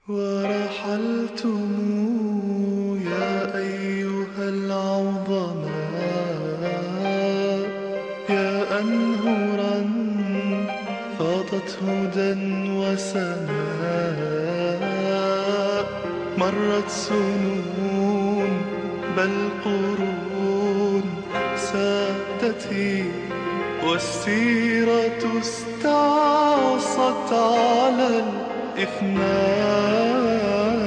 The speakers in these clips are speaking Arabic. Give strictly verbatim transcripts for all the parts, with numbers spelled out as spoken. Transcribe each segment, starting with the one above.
ورحلتم يا أيها العظماء، يا أنهرا فاضت هدى وسماء. مرت سنون بل قرون سادتي، والسيرة استعصت على الإفناء.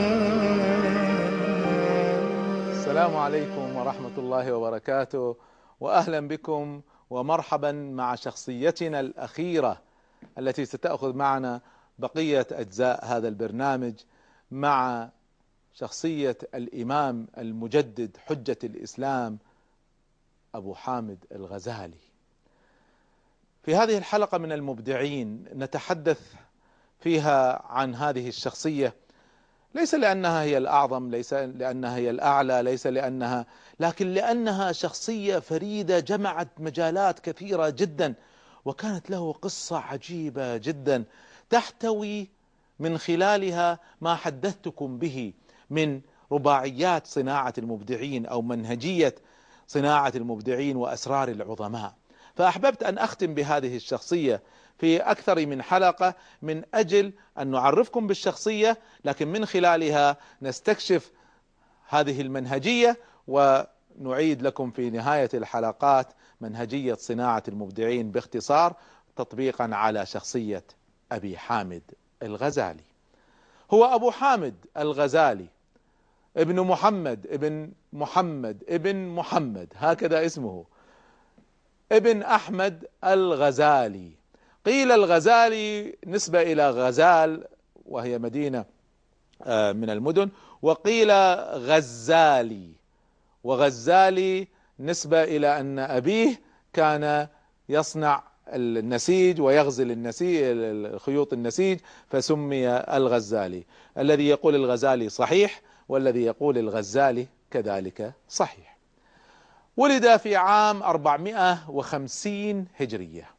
السلام عليكم ورحمة الله وبركاته، وأهلا بكم ومرحبا مع شخصيتنا الأخيرة التي ستأخذ معنا بقية أجزاء هذا البرنامج، مع شخصية الإمام المجدد حجة الإسلام أبو حامد الغزالي. في هذه الحلقة من المبدعين نتحدث فيها عن هذه الشخصية، ليس لأنها هي الأعظم، ليس لأنها هي الأعلى، ليس لأنها، لكن لأنها شخصية فريدة جمعت مجالات كثيرة جدا، وكانت له قصة عجيبة جدا تحتوي من خلالها ما حدثتكم به من رباعيات صناعة المبدعين أو منهجية صناعة المبدعين وأسرار العظماء. فأحببت أن أختم بهذه الشخصية في أكثر من حلقة من أجل أن نعرفكم بالشخصية، لكن من خلالها نستكشف هذه المنهجية ونعيد لكم في نهاية الحلقات منهجية صناعة المبدعين باختصار، تطبيقا على شخصية أبي حامد الغزالي. هو أبو حامد الغزالي ابن محمد ابن محمد ابن محمد، هكذا اسمه، ابن أحمد الغزالي. قيل الغزالي نسبة إلى غزال وهي مدينة من المدن، وقيل غزالي، وغزالي نسبة إلى أن أبيه كان يصنع النسيج ويغزل النسيج، خيوط النسيج، فسمي الغزالي. الذي يقول الغزالي صحيح، والذي يقول الغزالي كذلك صحيح. ولد في عام أربعمائة وخمسين هجرية.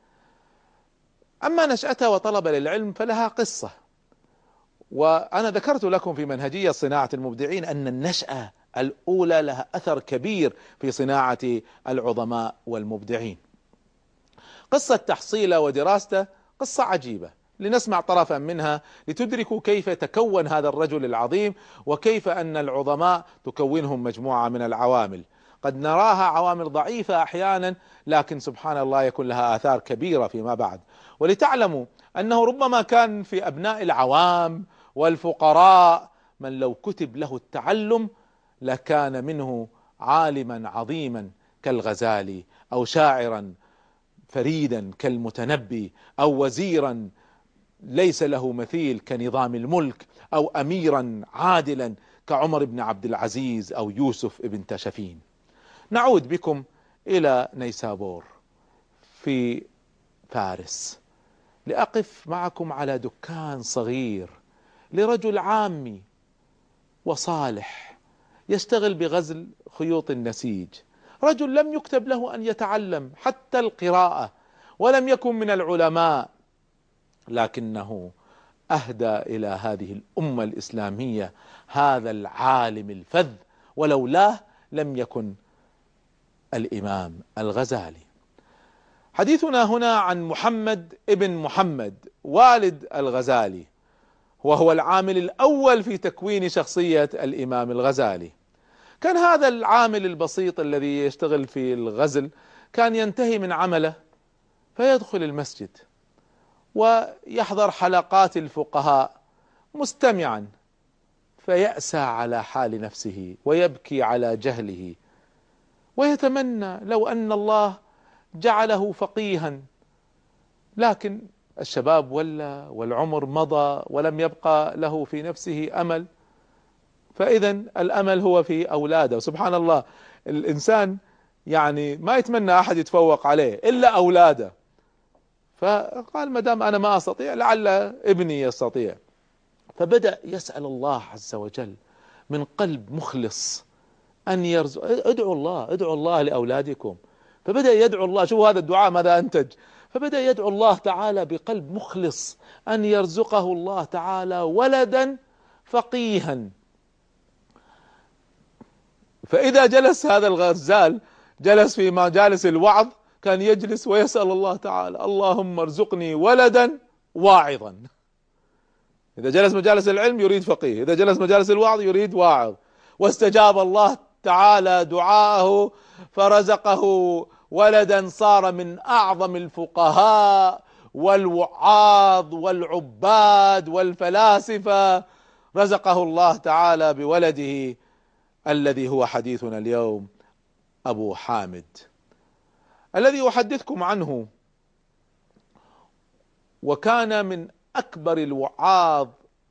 أما نشأته وطلب للعلم فلها قصة، وأنا ذكرت لكم في منهجية صناعة المبدعين أن النشأة الأولى لها أثر كبير في صناعة العظماء والمبدعين. قصة تحصيله ودراسته قصة عجيبة، لنسمع طرفا منها لتدركوا كيف تكون هذا الرجل العظيم، وكيف أن العظماء تكونهم مجموعة من العوامل قد نراها عوامل ضعيفة أحيانا، لكن سبحان الله يكون لها آثار كبيرة فيما بعد. ولتعلموا أنه ربما كان في أبناء العوام والفقراء من لو كتب له التعلم لكان منه عالما عظيما كالغزالي، أو شاعرا فريدا كالمتنبي، أو وزيرا ليس له مثيل كنظام الملك، أو أميرا عادلا كعمر بن عبد العزيز أو يوسف بن تاشفين. نعود بكم إلى نيسابور في فارس لأقف معكم على دكان صغير لرجل عامي وصالح يشتغل بغزل خيوط النسيج، رجل لم يكتب له أن يتعلم حتى القراءة، ولم يكن من العلماء، لكنه أهدى إلى هذه الأمة الإسلامية هذا العالم الفذ، ولولاه لم يكن الإمام الغزالي. حديثنا هنا عن محمد ابن محمد والد الغزالي، وهو العامل الأول في تكوين شخصية الإمام الغزالي. كان هذا العامل البسيط الذي يشتغل في الغزل كان ينتهي من عمله فيدخل المسجد ويحضر حلقات الفقهاء مستمعا، فيأسى على حال نفسه ويبكي على جهله، ويتمنى لو أن الله جعله فقيها، لكن الشباب ولى والعمر مضى ولم يبقى له في نفسه أمل، فإذا الأمل هو في أولاده. سبحان الله، الإنسان يعني ما يتمنى أحد يتفوق عليه إلا أولاده، فقال ما دام أنا ما أستطيع لعل ابني يستطيع، فبدأ يسأل الله عز وجل من قلب مخلص أن يرزق. ادعوا الله، ادعوا الله لأولادكم. فبدأ يدعو الله، شوفوا هذا الدعاء ماذا أنتج، فبدأ يدعو الله تعالى بقلب مخلص أن يرزقه الله تعالى ولدا فقيها. فإذا جلس هذا الغزال جلس في مجالس الوعظ كان يجلس ويسأل الله تعالى: اللهم ارزقني ولدا واعظا. إذا جلس مجالس العلم يريد فقيه، إذا جلس مجالس الوعظ يريد واعظ. واستجاب الله تعالى دعاءه فرزقه ولدا صار من أعظم الفقهاء والوعاظ والعباد والفلاسفة. رزقه الله تعالى بولده الذي هو حديثنا اليوم، أبو حامد الذي أحدثكم عنه. وكان من أكبر الوعاظ.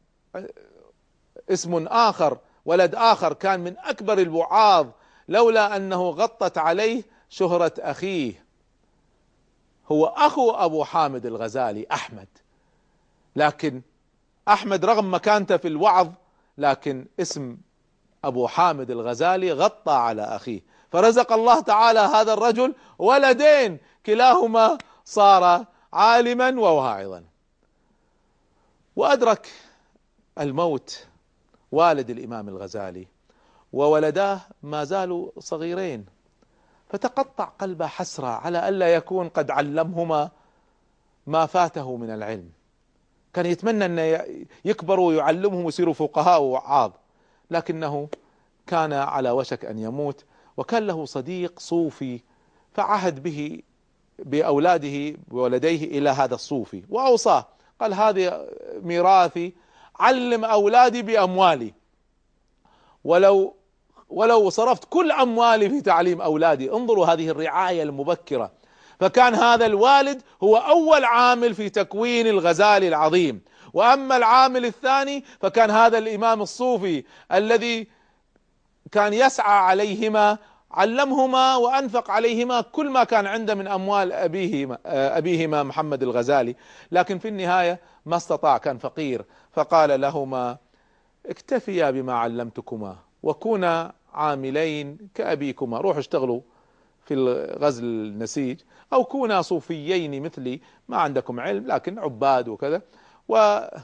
اسم آخر، ولد آخر كان من أكبر الوعاظ، لولا أنه غطت عليه شهرة أخيه. هو أخو أبو حامد الغزالي أحمد، لكن أحمد رغم مكانته في الوعظ لكن اسم أبو حامد الغزالي غطى على أخيه، فرزق الله تعالى هذا الرجل ولدين كلاهما صار عالما وواعظا. وأدرك الموت والد الإمام الغزالي وولداه ما زالوا صغيرين، فتقطع قلبه حسرة على ألا يكون قد علمهما ما فاته من العلم. كان يتمنى أن يكبروا ويعلمهم ويصيروا فقهاء ووعاظ، لكنه كان على وشك أن يموت. وكان له صديق صوفي فعهد به بأولاده بولديه إلى هذا الصوفي وأوصاه، قال: هذه ميراثي، علم أولادي بأموالي، ولو ولو صرفت كل أموالي في تعليم أولادي. انظروا هذه الرعاية المبكرة. فكان هذا الوالد هو أول عامل في تكوين الغزالي العظيم. وأما العامل الثاني فكان هذا الإمام الصوفي الذي كان يسعى عليهما، علمهما وأنفق عليهما كل ما كان عنده من أموال أبيهما, أبيهما محمد الغزالي، لكن في النهاية ما استطاع، كان فقير. فقال لهما: اكتفيا بما علمتكما وكونا عاملين كأبيكما، روحوا اشتغلوا في غزل النسيج، أو كونا صوفيين مثلي، ما عندكم علم لكن عباد وكذا، وما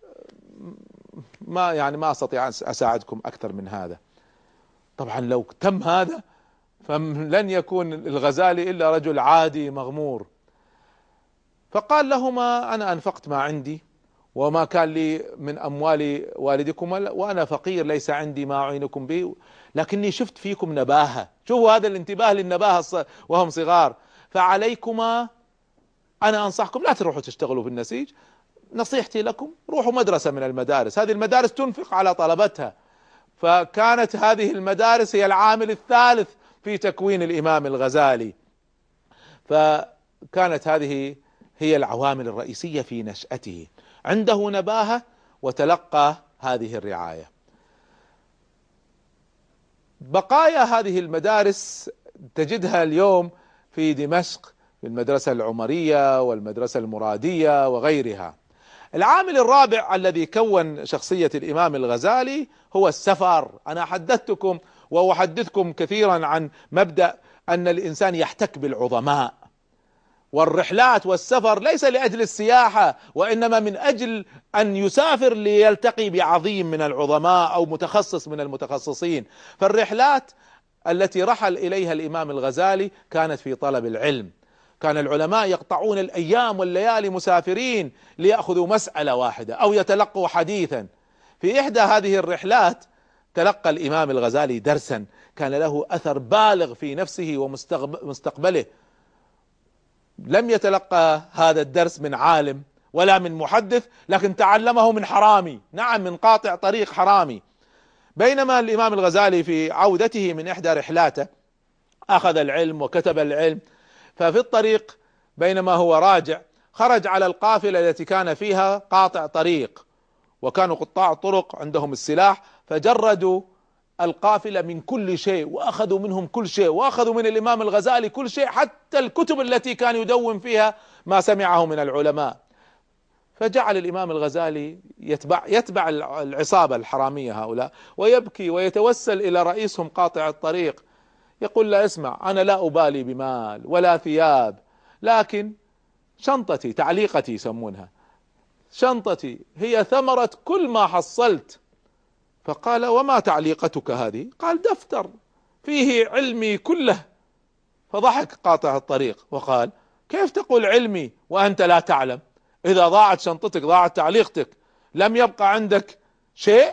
يعني ما أستطيع أن أساعدكم أكثر من هذا. طبعا لو تم هذا فلن يكون الغزالي إلا رجل عادي مغمور. فقال لهما: أنا أنفقت ما عندي وما كان لي من أموال والدكما، وأنا فقير ليس عندي ما أعينكم به، لكني شفت فيكم نباهة. شوفوا هذا الانتباه للنباهة وهم صغار. فعليكما، أنا أنصحكم لا تروحوا تشتغلوا في النسيج، نصيحتي لكم روحوا مدرسة من المدارس، هذه المدارس تنفق على طلبتها. فكانت هذه المدارس هي العامل الثالث في تكوين الإمام الغزالي، فكانت هذه هي العوامل الرئيسية في نشأته. عنده نباهة وتلقى هذه الرعاية. بقايا هذه المدارس تجدها اليوم في دمشق، في المدرسة العمرية والمدرسة المرادية وغيرها. العامل الرابع الذي كون شخصية الإمام الغزالي هو السفر. أنا حدثتكم وأحدثكم كثيرا عن مبدأ أن الإنسان يحتك بالعظماء، والرحلات والسفر ليس لأجل السياحة، وإنما من أجل أن يسافر ليلتقي بعظيم من العظماء أو متخصص من المتخصصين. فالرحلات التي رحل إليها الإمام الغزالي كانت في طلب العلم. كان العلماء يقطعون الأيام والليالي مسافرين ليأخذوا مسألة واحدة أو يتلقوا حديثا. في إحدى هذه الرحلات تلقى الإمام الغزالي درسا كان له أثر بالغ في نفسه ومستقبله. لم يتلقى هذا الدرس من عالم ولا من محدث، لكن تعلمه من حرامي، نعم من قاطع طريق حرامي. بينما الإمام الغزالي في عودته من إحدى رحلاته أخذ العلم وكتب العلم، ففي الطريق بينما هو راجع خرج على القافلة التي كان فيها قاطع طريق، وكانوا قطاع الطرق عندهم السلاح، فجردوا القافلة من كل شيء وأخذوا منهم كل شيء، وأخذوا من الإمام الغزالي كل شيء، حتى الكتب التي كان يدون فيها ما سمعه من العلماء. فجعل الإمام الغزالي يتبع, يتبع العصابة الحرامية هؤلاء ويبكي ويتوسل إلى رئيسهم قاطع الطريق، يقول له: اسمع، أنا لا أبالي بمال ولا ثياب، لكن شنطتي، تعليقتي يسمونها، شنطتي هي ثمرة كل ما حصلت، فقال: وما تعليقتك هذه؟ قال: دفتر فيه علمي كله. فضحك قاطع الطريق وقال: كيف تقول علمي وأنت لا تعلم؟ إذا ضاعت شنطتك ضاعت تعليقتك، لم يبقى عندك شيء.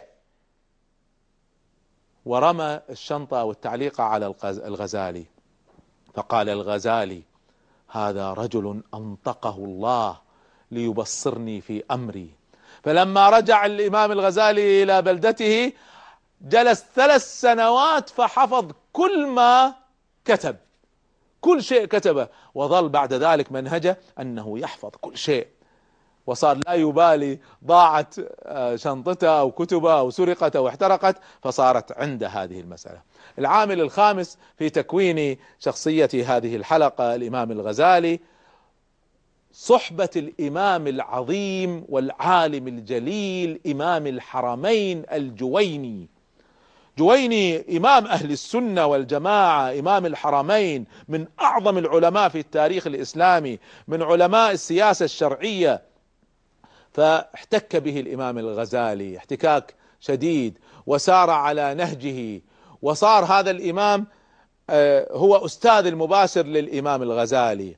ورمى الشنطة والتعليقة على الغزالي، فقال الغزالي: هذا رجل أنطقه الله ليبصرني في أمري. فلما رجع الإمام الغزالي إلى بلدته جلس ثلاث سنوات فحفظ كل ما كتب، كل شيء كتبه، وظل بعد ذلك منهجه أنه يحفظ كل شيء، وصار لا يبالي ضاعت شنطته أو كتبه أو سرقت أو احترقت، فصارت عنده هذه المسألة. العامل الخامس في تكوين شخصية هذه الحلقة الإمام الغزالي صحبة الإمام العظيم والعالم الجليل إمام الحرمين الجويني. جويني إمام أهل السنة والجماعة، إمام الحرمين، من أعظم العلماء في التاريخ الإسلامي، من علماء السياسة الشرعية. فاحتك به الإمام الغزالي احتكاك شديد وسار على نهجه، وصار هذا الإمام هو أستاذ المباشر للإمام الغزالي.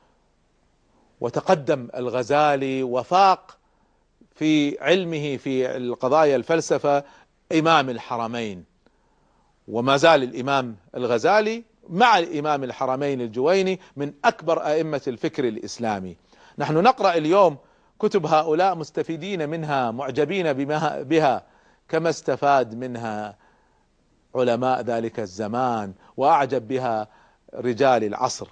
وتقدم الغزالي وفاق في علمه في القضايا الفلسفة إمام الحرمين، وما زال الإمام الغزالي مع الإمام الحرمين الجويني من أكبر أئمة الفكر الإسلامي. نحن نقرأ اليوم كتب هؤلاء مستفيدين منها، معجبين بها كما استفاد منها علماء ذلك الزمان وأعجب بها رجال العصر.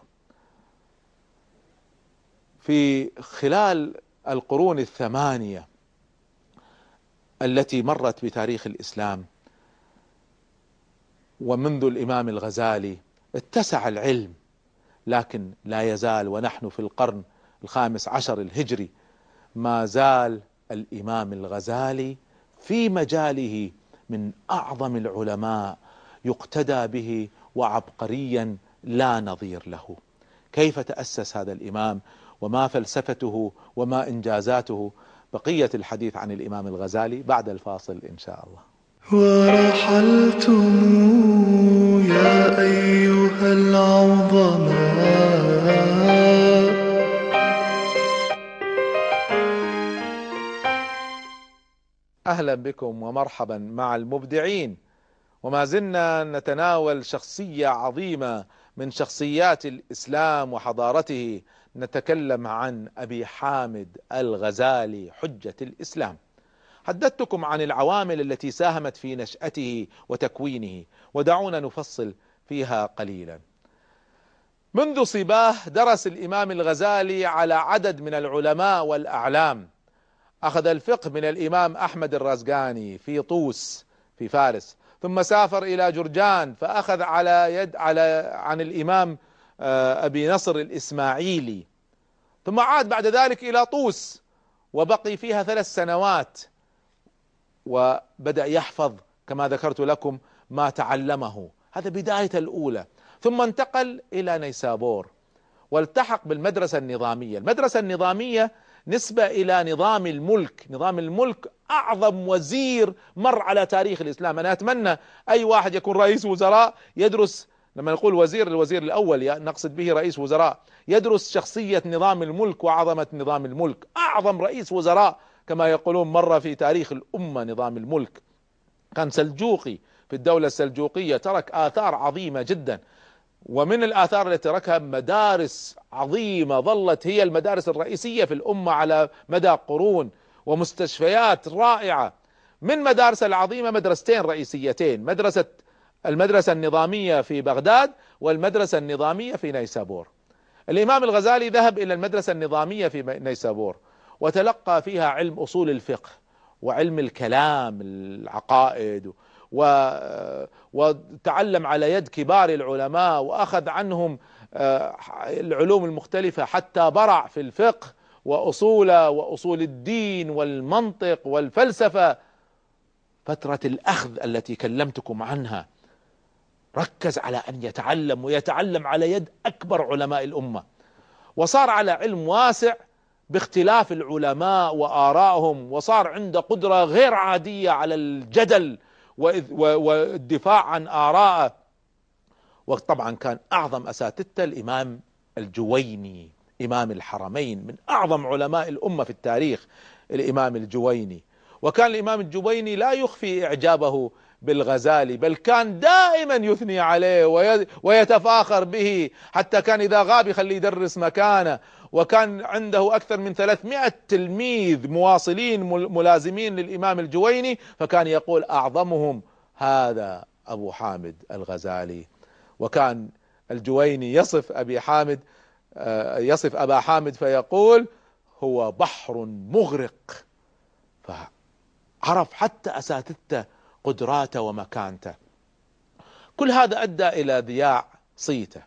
في خلال القرون الثمانية التي مرت بتاريخ الإسلام ومنذ الإمام الغزالي اتسع العلم، لكن لا يزال ونحن في القرن الخامس عشر الهجري ما زال الإمام الغزالي في مجاله من أعظم العلماء يقتدى به وعبقريا لا نظير له. كيف تأسس هذا الإمام وما فلسفته وما إنجازاته؟ بقية الحديث عن الإمام الغزالي بعد الفاصل إن شاء الله. ورحلتم يا أيها العظماء، أهلا بكم ومرحبا مع المبدعين، وما زلنا نتناول شخصية عظيمة من شخصيات الإسلام وحضارته. نتكلم عن أبي حامد الغزالي حجة الإسلام. حدثتكم عن العوامل التي ساهمت في نشأته وتكوينه، ودعونا نفصل فيها قليلا. منذ صباه درس الإمام الغزالي على عدد من العلماء والأعلام. أخذ الفقه من الإمام أحمد الرزقاني في طوس في فارس، ثم سافر إلى جرجان فأخذ على يد على عن الإمام أبي نصر الإسماعيلي، ثم عاد بعد ذلك إلى طوس وبقي فيها ثلاث سنوات، وبدأ يحفظ كما ذكرت لكم ما تعلمه. هذا بداية الأولى. ثم انتقل إلى نيسابور والتحق بالمدرسة النظامية. المدرسة النظامية نسبة إلى نظام الملك. نظام الملك أعظم وزير مر على تاريخ الإسلام. أنا أتمنى أي واحد يكون رئيس وزراء يدرس، لما نقول وزير الوزير الأول نقصد به رئيس وزراء، يدرس شخصية نظام الملك وعظمة نظام الملك. أعظم رئيس وزراء كما يقولون مر في تاريخ الأمة نظام الملك. كان سلجوقي في الدولة السلجوقية، ترك آثار عظيمة جدا، ومن الآثار التي تركها مدارس عظيمة ظلت هي المدارس الرئيسية في الأمة على مدى قرون، ومستشفيات رائعة. من مدارس العظيمة مدرستين رئيسيتين، مدرسة المدرسة النظامية في بغداد والمدرسة النظامية في نيسابور. الإمام الغزالي ذهب إلى المدرسة النظامية في نيسابور وتلقى فيها علم أصول الفقه وعلم الكلام العقائد، وتعلم على يد كبار العلماء وأخذ عنهم العلوم المختلفة حتى برع في الفقه وأصوله وأصول الدين والمنطق والفلسفة. فترة الأخذ التي كلمتكم عنها ركز على أن يتعلم ويتعلم على يد أكبر علماء الأمة، وصار على علم واسع باختلاف العلماء وآرائهم، وصار عنده قدرة غير عادية على الجدل والدفاع عن آرائه. وطبعا كان أعظم أساتذته الإمام الجويني إمام الحرمين، من أعظم علماء الأمة في التاريخ الإمام الجويني. وكان الإمام الجويني لا يخفي إعجابه بالغزالي، بل كان دائما يثني عليه ويتفاخر به، حتى كان إذا غاب يخليه يدرس مكانه. وكان عنده أكثر من ثلاثمائة تلميذ مواصلين ملازمين للإمام الجويني، فكان يقول أعظمهم هذا أبو حامد الغزالي. وكان الجويني يصف أبي حامد يصف أبا حامد فيقول هو بحر مغرق. فعرف حتى أساتذته قدراته ومكانته. كل هذا أدى إلى ضياع صيته.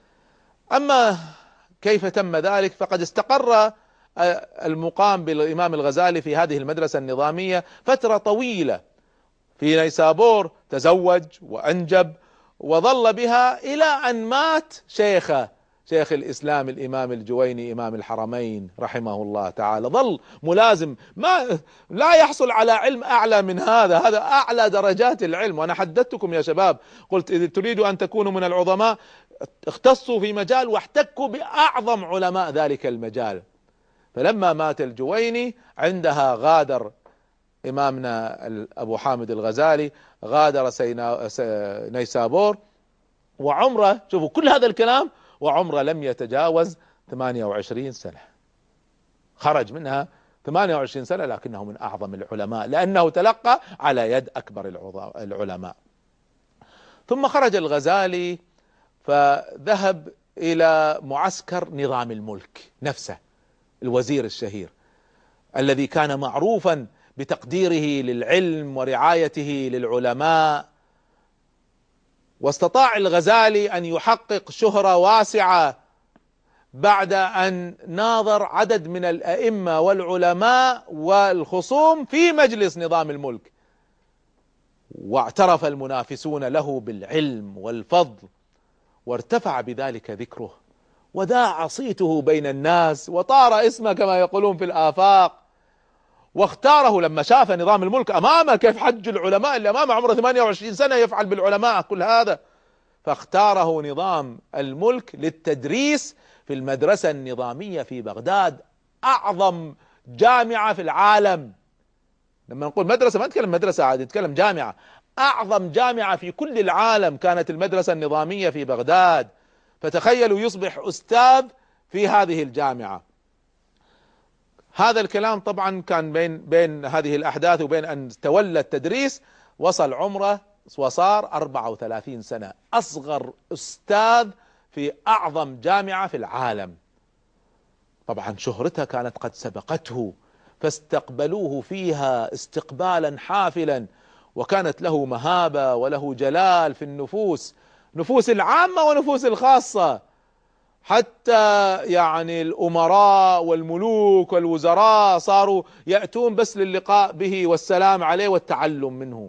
أما كيف تم ذلك؟ فقد استقر المقام بالإمام الغزالي في هذه المدرسة النظامية فترة طويلة في نيسابور، تزوج وأنجب وظل بها إلى أن مات شيخه شيخ الإسلام الإمام الجويني إمام الحرمين رحمه الله تعالى. ظل ملازم، ما لا يحصل على علم أعلى من هذا، هذا أعلى درجات العلم. وأنا حدثتكم يا شباب، قلت إذا تريدوا أن تكونوا من العظماء اختصوا في مجال واحتكوا بأعظم علماء ذلك المجال. فلما مات الجويني عندها غادر إمامنا أبو حامد الغزالي، غادر نيسابور وعمره، شوفوا كل هذا الكلام وعمره لم يتجاوز ثمانية وعشرين سنة، خرج منها ثمانية وعشرين سنة، لكنه من أعظم العلماء لأنه تلقى على يد أكبر العلماء. ثم خرج الغزالي فذهب إلى معسكر نظام الملك نفسه، الوزير الشهير الذي كان معروفا بتقديره للعلم ورعايته للعلماء. واستطاع الغزالي أن يحقق شهرة واسعة بعد أن ناظر عدد من الأئمة والعلماء والخصوم في مجلس نظام الملك، واعترف المنافسون له بالعلم والفضل، وارتفع بذلك ذكره وداع صيته بين الناس وطار اسمه كما يقولون في الآفاق. واختاره لما شاف نظام الملك أمامه كيف حج العلماء اللي أمامه عمره ثمانية وعشرين سنة يفعل بالعلماء كل هذا، فاختاره نظام الملك للتدريس في المدرسة النظامية في بغداد، أعظم جامعة في العالم. لما نقول مدرسة ما نتكلم مدرسة عادي، نتكلم جامعة، أعظم جامعة في كل العالم كانت المدرسة النظامية في بغداد. فتخيلوا يصبح أستاذ في هذه الجامعة. هذا الكلام طبعا كان بين بين هذه الأحداث وبين أن تولى التدريس وصل عمره وصار أربعة وثلاثين سنة، أصغر أستاذ في أعظم جامعة في العالم. طبعا شهرته كانت قد سبقته، فاستقبلوه فيها استقبالا حافلا، وكانت له مهابة وله جلال في النفوس، نفوس العامة ونفوس الخاصة، حتى يعني الأمراء والملوك والوزراء صاروا يأتون بس للقاء به والسلام عليه والتعلم منه.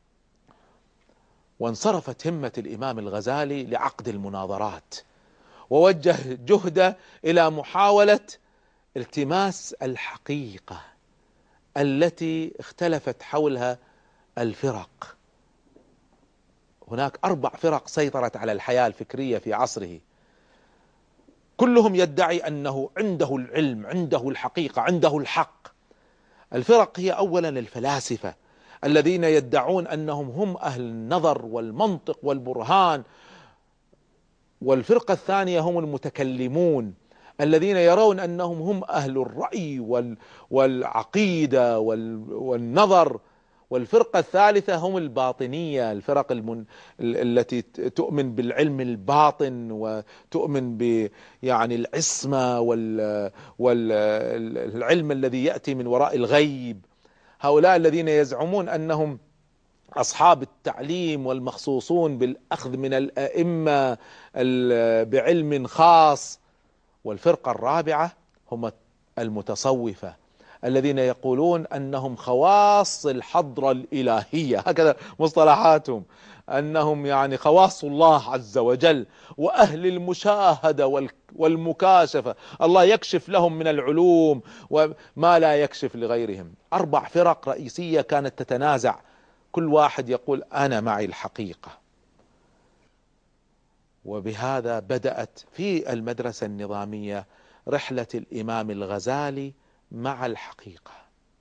وانصرفت همة الإمام الغزالي لعقد المناظرات، ووجه جهده إلى محاولة التماس الحقيقة التي اختلفت حولها الفرق. هناك أربع فرق سيطرت على الحياة الفكرية في عصره، كلهم يدعي أنه عنده العلم، عنده الحقيقة، عنده الحق. الفرق هي أولا الفلاسفة الذين يدعون أنهم هم أهل النظر والمنطق والبرهان، والفرقة الثانية هم المتكلمون الذين يرون أنهم هم أهل الرأي والعقيدة والنظر، والفرقة الثالثة هم الباطنية، الفرق المن... التي تؤمن بالعلم الباطن وتؤمن ب يعني العصمة وال... والعلم الذي يأتي من وراء الغيب. هؤلاء الذين يزعمون أنهم أصحاب التعليم والمخصوصون بالأخذ من الأئمة بعلم خاص. والفرقة الرابعة هم المتصوفة الذين يقولون أنهم خواص الحضرة الإلهية، هكذا مصطلحاتهم، أنهم يعني خواص الله عز وجل وأهل المشاهدة والمكاشفة، الله يكشف لهم من العلوم وما لا يكشف لغيرهم. أربع فرق رئيسية كانت تتنازع كل واحد يقول أنا معي الحقيقة. وبهذا بدأت في المدرسة النظامية رحلة الإمام الغزالي مع الحقيقة.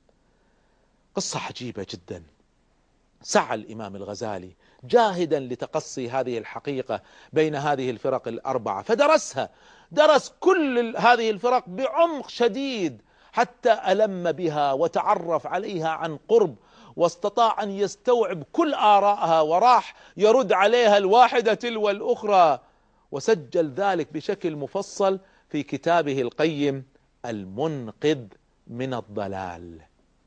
قصة عجيبة جدا. سعى الإمام الغزالي جاهدا لتقصي هذه الحقيقة بين هذه الفرق الأربعة، فدرسها، درس كل هذه الفرق بعمق شديد حتى ألم بها وتعرف عليها عن قرب، واستطاع أن يستوعب كل آرائها وراح يرد عليها الواحدة تلو الأخرى، وسجل ذلك بشكل مفصل في كتابه القيم المنقذ من الضلال.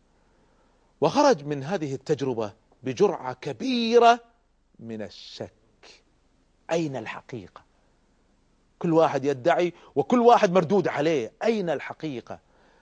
وخرج من هذه التجربة بجرعة كبيرة من الشك. أين الحقيقة؟ كل واحد يدعي وكل واحد مردود عليه، أين الحقيقة؟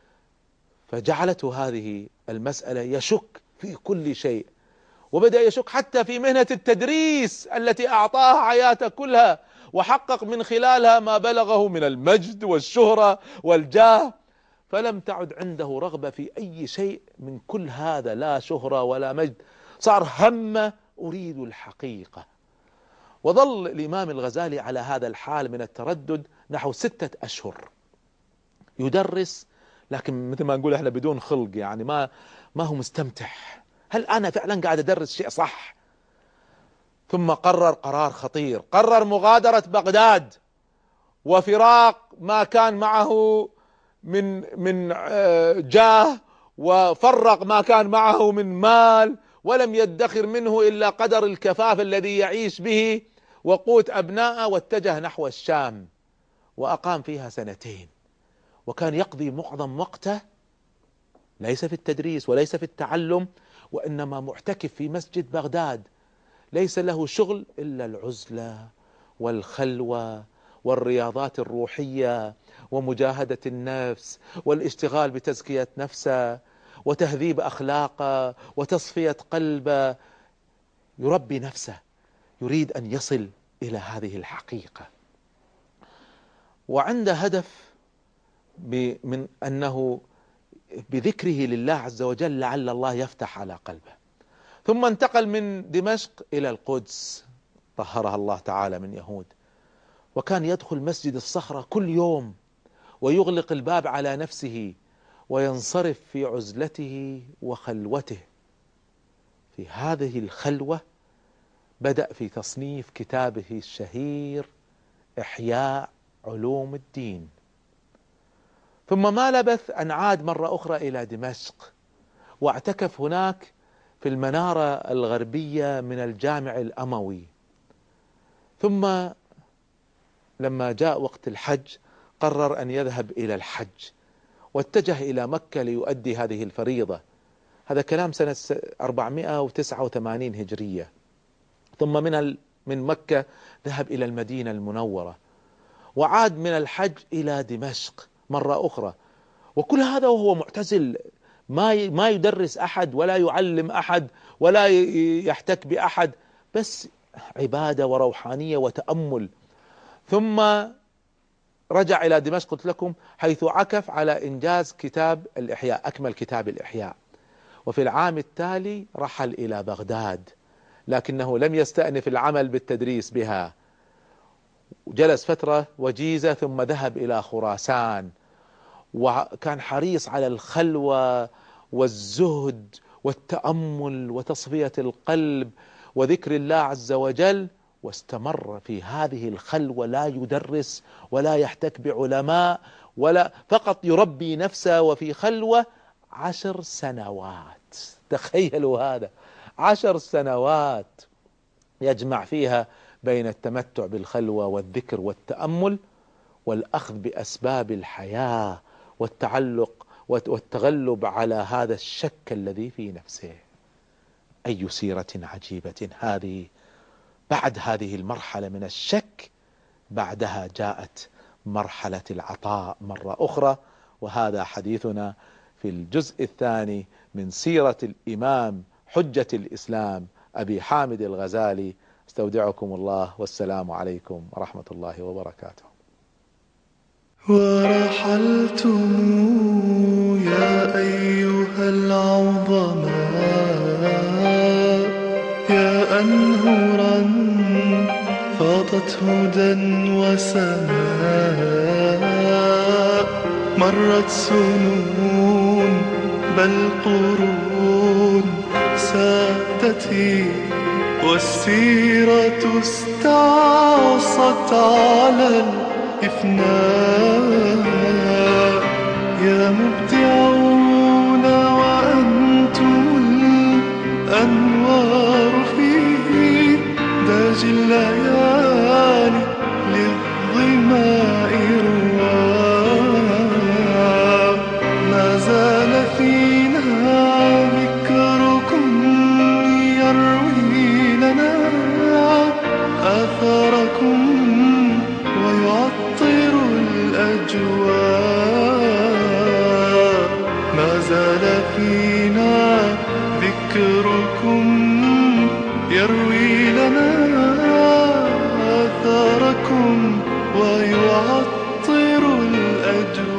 فجعلته هذه المسألة يشك في كل شيء، وبدأ يشك حتى في مهنة التدريس التي أعطاها حياته كلها، وحقق من خلالها ما بلغه من المجد والشهرة والجاه، فلم تعد عنده رغبة في أي شيء من كل هذا، لا شهرة ولا مجد، صار همه أريد الحقيقة. وظل الإمام الغزالي على هذا الحال من التردد نحو ستة أشهر يدرس، لكن مثل ما نقول احنا بدون خلق، يعني ما ما هو مستمتع. هل أنا فعلا قاعد أدرس شيء صح؟ ثم قرر قرار خطير، قرر مغادرة بغداد وفراق ما كان معه من من جاه، وفرق ما كان معه من مال، ولم يدخر منه إلا قدر الكفاف الذي يعيش به وقوت أبنائه، واتجه نحو الشام وأقام فيها سنتين. وكان يقضي معظم وقته ليس في التدريس وليس في التعلم، وإنما معتكف في مسجد بغداد، ليس له شغل إلا العزلة والخلوة والرياضات الروحية ومجاهدة النفس والاشتغال بتزكية نفسه وتهذيب أخلاقه وتصفية قلبه. يربي نفسه، يريد أن يصل إلى هذه الحقيقة، وعنده هدف من أنه بذكره لله عز وجل لعل الله يفتح على قلبه. ثم انتقل من دمشق إلى القدس طهرها الله تعالى من يهود، وكان يدخل مسجد الصخرة كل يوم ويغلق الباب على نفسه وينصرف في عزلته وخلوته. في هذه الخلوة بدأ في تصنيف كتابه الشهير إحياء علوم الدين. ثم ما لبث أن عاد مرة أخرى إلى دمشق واعتكف هناك في المنارة الغربية من الجامع الأموي. ثم لما جاء وقت الحج قرر أن يذهب إلى الحج، واتجه إلى مكة ليؤدي هذه الفريضة. هذا كلام سنة أربعمائة وتسعة وثمانين هجرية. ثم من من مكة ذهب إلى المدينة المنورة، وعاد من الحج إلى دمشق مرة أخرى، وكل هذا وهو معتزل، ما ما يدرس أحد ولا يعلم أحد ولا يحتك بأحد، بس عبادة وروحانية وتأمل. ثم رجع إلى دمشق قلت لكم، حيث عكف على إنجاز كتاب الإحياء، أكمل كتاب الإحياء. وفي العام التالي رحل إلى بغداد، لكنه لم يستأنف العمل بالتدريس بها، وجلس فترة وجيزة ثم ذهب إلى خراسان، وكان حريص على الخلوة والزهد والتأمل وتصفية القلب وذكر الله عز وجل، واستمر في هذه الخلوة لا يدرس ولا يحتك بعلماء ولا، فقط يربي نفسه وفي خلوة عشر سنوات. تخيلوا هذا، عشر سنوات يجمع فيها بين التمتع بالخلوة والذكر والتأمل والأخذ بأسباب الحياة والتعلق والتغلب على هذا الشك الذي في نفسه. أي سيرة عجيبة هذه! بعد هذه المرحلة من الشك بعدها جاءت مرحلة العطاء مرة أخرى، وهذا حديثنا في الجزء الثاني من سيرة الإمام حجة الإسلام أبي حامد الغزالي. استودعكم الله، والسلام عليكم ورحمة الله وبركاته. ورحلتم يا أيها العظماء أنهرا فاضت هدى وسماء، مرت سنون بل قرون سادتي، والسيرة استعصت على الإفناء. يا مبدعون وأنتم الأنوار في داج الليالي للظماء رواء. ما زال فينا ذكركم يروي لنا آثاركم ويعطر الأجواء. ما زال فينا ذكركم يروي لنا آثاركم ويعطر الأجواء.